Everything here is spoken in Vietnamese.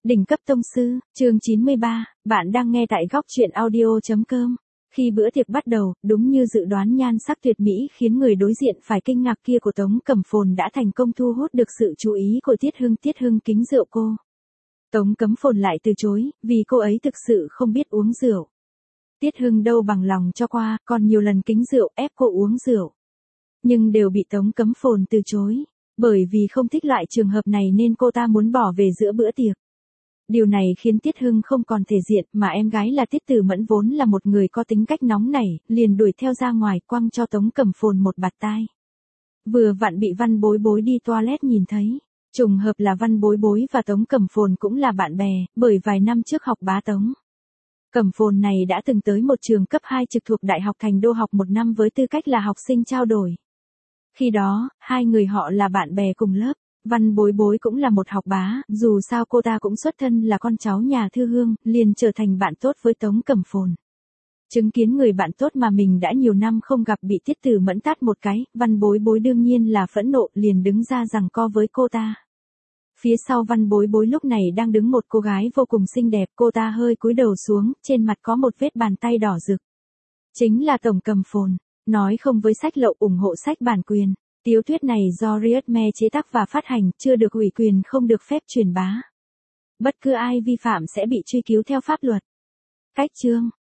Đỉnh cấp tông sư, chương 93, bạn đang nghe tại góc truyện audio.com. Khi bữa tiệc bắt đầu, đúng như dự đoán nhan sắc tuyệt mỹ khiến người đối diện phải kinh ngạc kia của Tống Cẩm Phồn đã thành công thu hút được sự chú ý của Tiết Hưng kính rượu cô. Tống Cẩm Phồn lại từ chối, vì cô ấy thực sự không biết uống rượu. Tiết Hưng đâu bằng lòng cho qua, còn nhiều lần kính rượu ép cô uống rượu. Nhưng đều bị Tống Cẩm Phồn từ chối, bởi vì không thích loại trường hợp này nên cô ta muốn bỏ về giữa bữa tiệc. Điều này khiến Tiết Hưng không còn thể diện, mà em gái là Tiết Tử Mẫn vốn là một người có tính cách nóng nảy, liền đuổi theo ra ngoài quăng cho Tống Cẩm Phồn một bạt tai. Vừa vặn bị Văn Bối Bối đi toilet nhìn thấy. Trùng hợp là Văn Bối Bối và Tống Cẩm Phồn cũng là bạn bè, bởi vài năm trước học bá Tống Cẩm Phồn này đã từng tới một trường cấp 2 trực thuộc Đại học Thành Đô học một năm với tư cách là học sinh trao đổi. Khi đó, hai người họ là bạn bè cùng lớp. Văn Bối Bối cũng là một học bá, dù sao cô ta cũng xuất thân là con cháu nhà thư hương, liền trở thành bạn tốt với Tống Cẩm Phồn. Chứng kiến người bạn tốt mà mình đã nhiều năm không gặp bị Tiết Tử Mẫn tát một cái, Văn Bối Bối đương nhiên là phẫn nộ, liền đứng ra giằng co với cô ta. Phía sau Văn Bối Bối lúc này đang đứng một cô gái vô cùng xinh đẹp, cô ta hơi cúi đầu xuống, trên mặt có một vết bàn tay đỏ rực. Chính là Tống Cẩm Phồn, nói không với sách lậu ủng hộ sách bản quyền. Tiểu thuyết này do Riotme chế tác và phát hành, chưa được ủy quyền không được phép truyền bá. Bất cứ ai vi phạm sẽ bị truy cứu theo pháp luật. Cách chương,